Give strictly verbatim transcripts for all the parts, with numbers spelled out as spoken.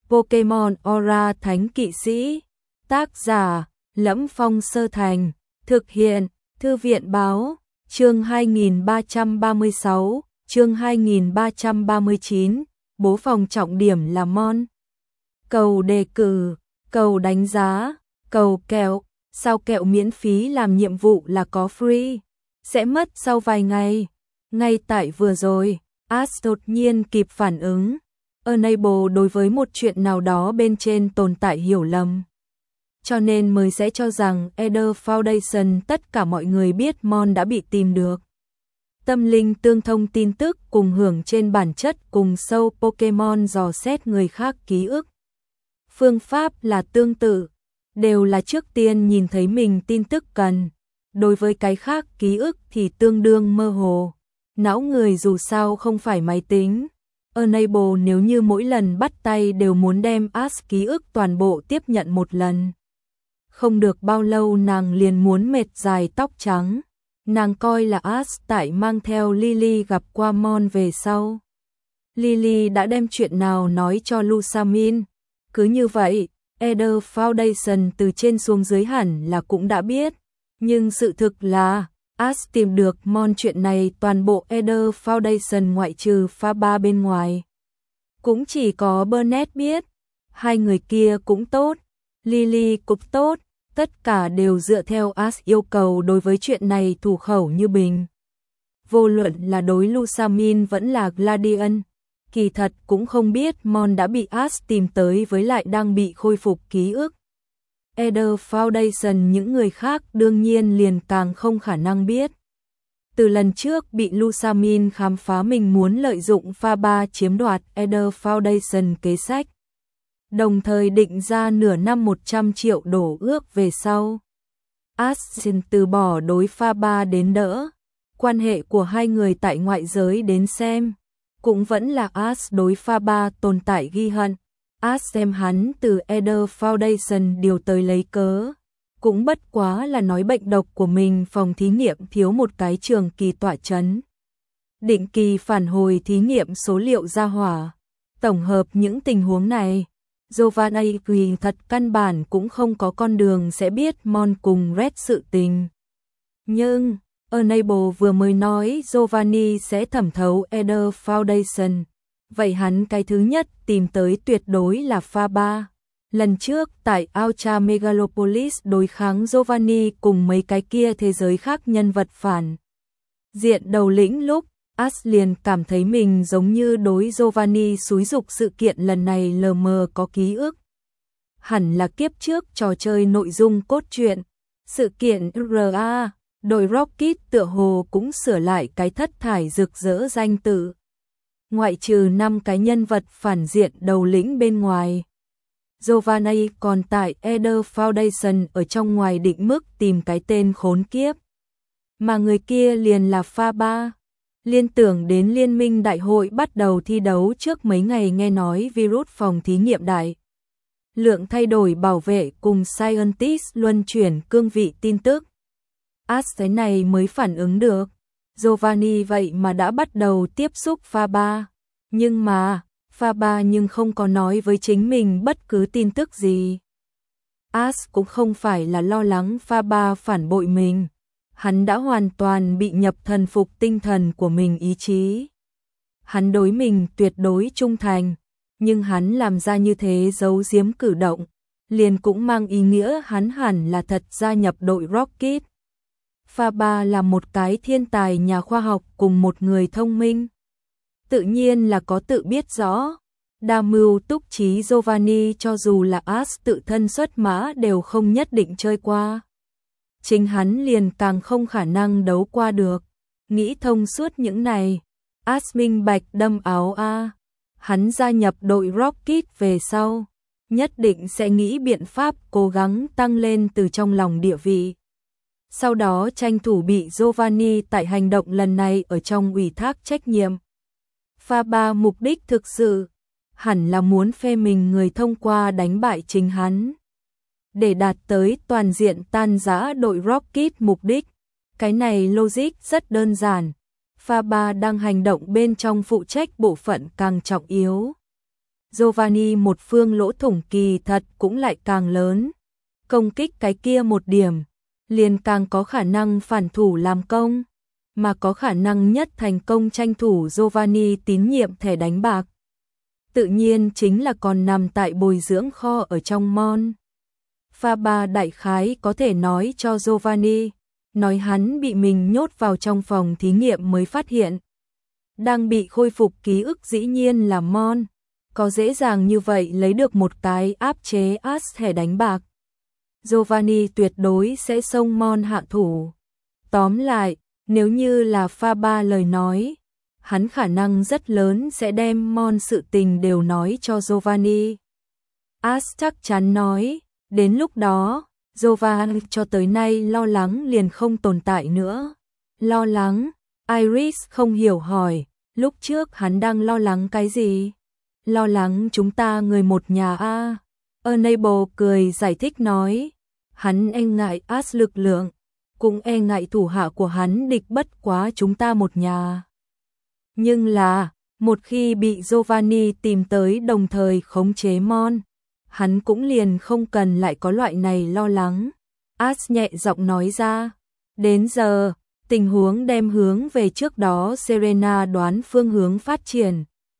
Pokemon Aura Thánh Kỵ Sĩ. Tác giả: Lẫm Phong Sơ Thành. Thực hiện: Thư viện báo. Chương hai nghìn ba trăm ba mươi sáu, chương hai nghìn ba trăm ba mươi chín. Bố phòng trọng điểm là Mon. Cầu đề cử, cầu đánh giá, cầu kẹo. Sao kẹo miễn phí làm nhiệm vụ là có free, sẽ mất sau vài ngày. Ngay tại vừa rồi, Ash đột nhiên kịp phản ứng. Enable đối với một chuyện nào đó bên trên tồn tại hiểu lầm, cho nên mới sẽ cho rằng Eder Foundation tất cả mọi người biết Mon đã bị tìm được. Tâm linh tương thông tin tức cùng hưởng trên bản chất cùng sâu Pokemon dò xét người khác ký ức. Phương pháp là tương tự, đều là trước tiên nhìn thấy mình tin tức cần. Đối với cái khác ký ức thì tương đương mơ hồ. Não người dù sao không phải máy tính. Enable nếu như mỗi lần bắt tay đều muốn đem Ash ký ức toàn bộ tiếp nhận một lần. Không được bao lâu nàng liền muốn mệt dài tóc trắng. Nàng coi là Ash tại mang theo Lily gặp qua Mon về sau. Lily đã đem chuyện nào nói cho Lusamin. Cứ như vậy, Eder Foundation từ trên xuống dưới hẳn là cũng đã biết. Nhưng sự thực là, Ash tìm được Mon chuyện này toàn bộ Eder Foundation ngoại trừ pha ba bên ngoài. Cũng chỉ có Burnett biết. Hai người kia cũng tốt, Lily cũng tốt, tất cả đều dựa theo Ash yêu cầu đối với chuyện này thủ khẩu như bình. Vô luận là đối Lusamin vẫn là Gladian, kỳ thật cũng không biết Mon đã bị Ash tìm tới với lại đang bị khôi phục ký ức. Eder Foundation những người khác đương nhiên liền càng không khả năng biết. Từ lần trước bị Lusamin khám phá mình muốn lợi dụng pha ba chiếm đoạt Eder Foundation kế sách, đồng thời định ra nửa năm một trăm triệu đổ ước về sau. Ash xin từ bỏ đối pha ba đến đỡ. Quan hệ của hai người tại ngoại giới đến xem, cũng vẫn là Ash đối pha ba tồn tại ghi hận. Ash xem hắn từ Eder Foundation điều tới lấy cớ, cũng bất quá là nói bệnh độc của mình phòng thí nghiệm thiếu một cái trường kỳ tọa chấn. Định kỳ phản hồi thí nghiệm số liệu ra hỏa. Tổng hợp những tình huống này, Giovanni vì thật căn bản cũng không có con đường sẽ biết Mon cùng Red sự tình. Nhưng, Enable vừa mới nói Giovanni sẽ thẩm thấu Eder Foundation. Vậy hắn cái thứ nhất tìm tới tuyệt đối là pha ba. Lần trước tại Ultra Megalopolis đối kháng Giovanni cùng mấy cái kia thế giới khác nhân vật phản diện đầu lĩnh lúc, Ash liền cảm thấy mình giống như đối Giovanni xúi dục sự kiện lần này lờ mờ có ký ức. Hẳn là kiếp trước trò chơi nội dung cốt truyện. Sự kiện rờ a, đội Rocket tựa hồ cũng sửa lại cái thất thải rực rỡ danh tự. Ngoại trừ năm cái nhân vật phản diện đầu lĩnh bên ngoài, Giovanni còn tại Eder Foundation ở trong ngoài định mức tìm cái tên khốn kiếp. Mà người kia liền là pha ba. Liên tưởng đến liên minh đại hội bắt đầu thi đấu trước mấy ngày nghe nói virus phòng thí nghiệm đại lượng thay đổi bảo vệ cùng Scientist luân chuyển cương vị tin tức. Ash cái này mới phản ứng được. Giovanni vậy mà đã bắt đầu tiếp xúc pha ba. Nhưng mà, pha ba nhưng không có nói với chính mình bất cứ tin tức gì. Ash cũng không phải là lo lắng pha ba phản bội mình. Hắn đã hoàn toàn bị nhập thần phục tinh thần của mình ý chí. Hắn đối mình tuyệt đối trung thành, nhưng hắn làm ra như thế giấu giếm cử động, liền cũng mang ý nghĩa hắn hẳn là thật gia nhập đội Rocket. Pha ba là một cái thiên tài nhà khoa học cùng một người thông minh. Tự nhiên là có tự biết rõ. Đa mưu túc trí Giovanni cho dù là Ash tự thân xuất mã đều không nhất định chơi qua. Chính hắn liền càng không khả năng đấu qua được. Nghĩ thông suốt những này, Ash minh bạch đâm áo a. Hắn gia nhập đội Rocket về sau, nhất định sẽ nghĩ biện pháp cố gắng tăng lên từ trong lòng địa vị. Sau đó tranh thủ bị Giovanni tại hành động lần này ở trong ủy thác trách nhiệm. Pha ba mục đích thực sự, hẳn là muốn phê mình người thông qua đánh bại chính hắn. Để đạt tới toàn diện tan rã đội Rocket mục đích, cái này logic rất đơn giản. Pha ba đang hành động bên trong phụ trách bộ phận càng trọng yếu. Giovanni một phương lỗ thủng kỳ thật cũng lại càng lớn. Công kích cái kia một điểm, liền càng có khả năng phản thủ làm công, mà có khả năng nhất thành công tranh thủ Giovanni tín nhiệm thẻ đánh bạc. Tự nhiên chính là còn nằm tại bồi dưỡng kho ở trong Mon. Faber đại khái có thể nói cho Giovanni, nói hắn bị mình nhốt vào trong phòng thí nghiệm mới phát hiện. Đang bị khôi phục ký ức dĩ nhiên là Mon, có dễ dàng như vậy lấy được một cái áp chế as thẻ đánh bạc. Giovanni tuyệt đối sẽ xông Mon hạ thủ. Tóm lại, nếu như là Faber lời nói, hắn khả năng rất lớn sẽ đem Mon sự tình đều nói cho Giovanni. As chắc chắn nói, đến lúc đó, Giovanni cho tới nay lo lắng liền không tồn tại nữa. Lo lắng? Iris không hiểu hỏi, lúc trước hắn đang lo lắng cái gì? Lo lắng chúng ta người một nhà a. À? Enable cười giải thích nói, hắn e ngại As lực lượng, cũng e ngại thủ hạ của hắn địch bất quá chúng ta một nhà. Nhưng là, một khi bị Giovanni tìm tới đồng thời khống chế Mon, hắn cũng liền không cần lại có loại này lo lắng. As nhẹ giọng nói ra, đến giờ, tình huống đem hướng về trước đó Serena đoán phương hướng phát triển.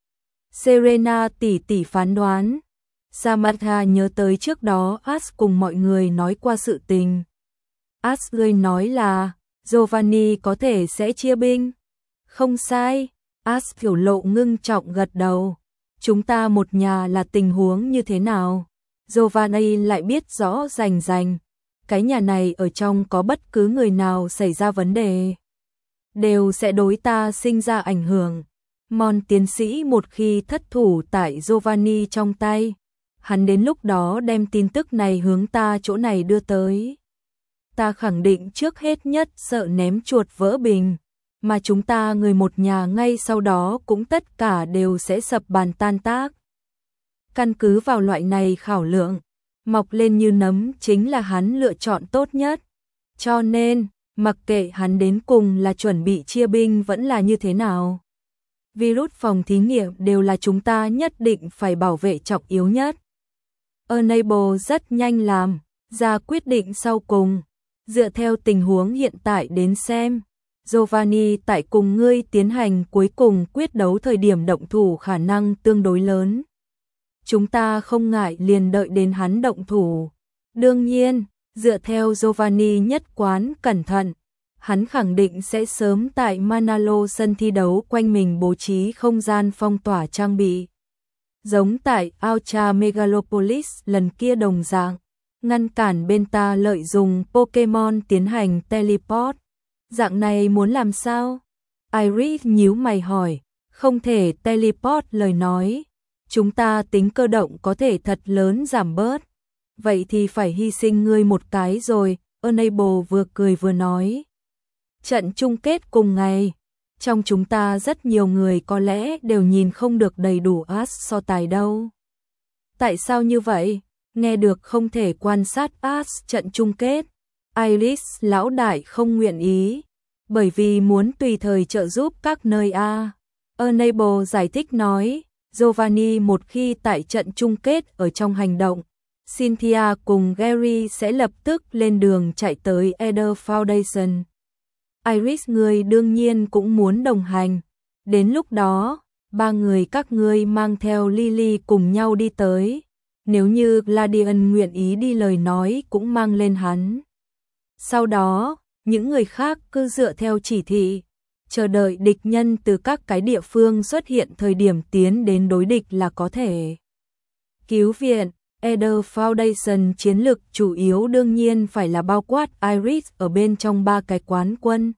Serena tỷ tỷ phán đoán. Samantha nhớ tới trước đó As cùng mọi người nói qua sự tình. As người nói là, Giovanni có thể sẽ chia binh. Không sai, As biểu lộ ngưng trọng gật đầu. Chúng ta một nhà là tình huống như thế nào? Giovanni lại biết rõ rành rành. Cái nhà này ở trong có bất cứ người nào xảy ra vấn đề, đều sẽ đối ta sinh ra ảnh hưởng. Mon tiến sĩ một khi thất thủ tại Giovanni trong tay, hắn đến lúc đó đem tin tức này hướng ta chỗ này đưa tới. Ta khẳng định trước hết nhất sợ ném chuột vỡ bình, mà chúng ta người một nhà ngay sau đó cũng tất cả đều sẽ sập bàn tan tác. Căn cứ vào loại này khảo lượng, mọc lên như nấm chính là hắn lựa chọn tốt nhất. Cho nên, mặc kệ hắn đến cùng là chuẩn bị chia binh vẫn là như thế nào, virus phòng thí nghiệm đều là chúng ta nhất định phải bảo vệ trọng yếu nhất. Enable rất nhanh làm ra quyết định sau cùng, dựa theo tình huống hiện tại đến xem, Giovanni tại cùng ngươi tiến hành cuối cùng quyết đấu thời điểm động thủ khả năng tương đối lớn. Chúng ta không ngại liền đợi đến hắn động thủ. Đương nhiên, dựa theo Giovanni nhất quán cẩn thận, hắn khẳng định sẽ sớm tại Manalo sân thi đấu quanh mình bố trí không gian phong tỏa trang bị. Giống tại Ultra Megalopolis lần kia đồng dạng, ngăn cản bên ta lợi dụng Pokemon tiến hành teleport. Dạng này muốn làm sao? Iris nhíu mày hỏi, không thể teleport lời nói. Chúng ta tính cơ động có thể thật lớn giảm bớt. Vậy thì phải hy sinh ngươi một cái rồi, Enable vừa cười vừa nói. Trận chung kết cùng ngày, trong chúng ta rất nhiều người có lẽ đều nhìn không được đầy đủ As so tài đâu. Tại sao như vậy? Nghe được không thể quan sát As trận chung kết. Iris lão đại không nguyện ý, bởi vì muốn tùy thời trợ giúp các nơi A. Enable giải thích nói, Giovanni một khi tại trận chung kết ở trong hành động, Cynthia cùng Gary sẽ lập tức lên đường chạy tới Eder Foundation. Iris người đương nhiên cũng muốn đồng hành. Đến lúc đó, ba người các ngươi mang theo Lily cùng nhau đi tới. Nếu như Gladian nguyện ý đi lời nói cũng mang lên hắn. Sau đó, những người khác cứ dựa theo chỉ thị, chờ đợi địch nhân từ các cái địa phương xuất hiện thời điểm tiến đến đối địch là có thể. Cứu viện, Eder Foundation chiến lược chủ yếu đương nhiên phải là bao quát Iris ở bên trong ba cái quán quân.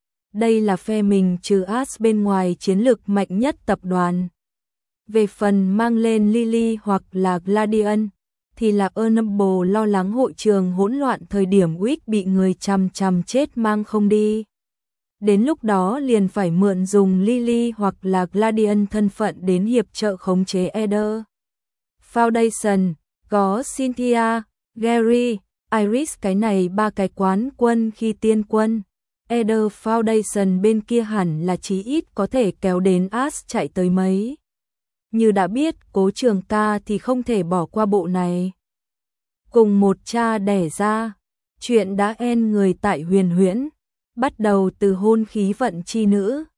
Đây là phe mình trừ As bên ngoài chiến lược mạnh nhất tập đoàn. Về phần mang lên Lily hoặc là Gladian, thì là Enable lo lắng hội trường hỗn loạn thời điểm Wick bị người chằm chằm chết mang không đi. Đến lúc đó liền phải mượn dùng Lily hoặc là Gladian thân phận đến hiệp trợ khống chế Eder Foundation, có Cynthia, Gary, Iris cái này ba cái quán quân khi tiên quân. Eder Foundation bên kia hẳn là chí ít có thể kéo đến As chạy tới mấy. như đã biết Cố Trường Ca thì không thể bỏ qua bộ này. Cùng một cha đẻ ra, chuyện đã en người tại Huyền Huyễn, bắt đầu từ hôn khí vận chi nữ,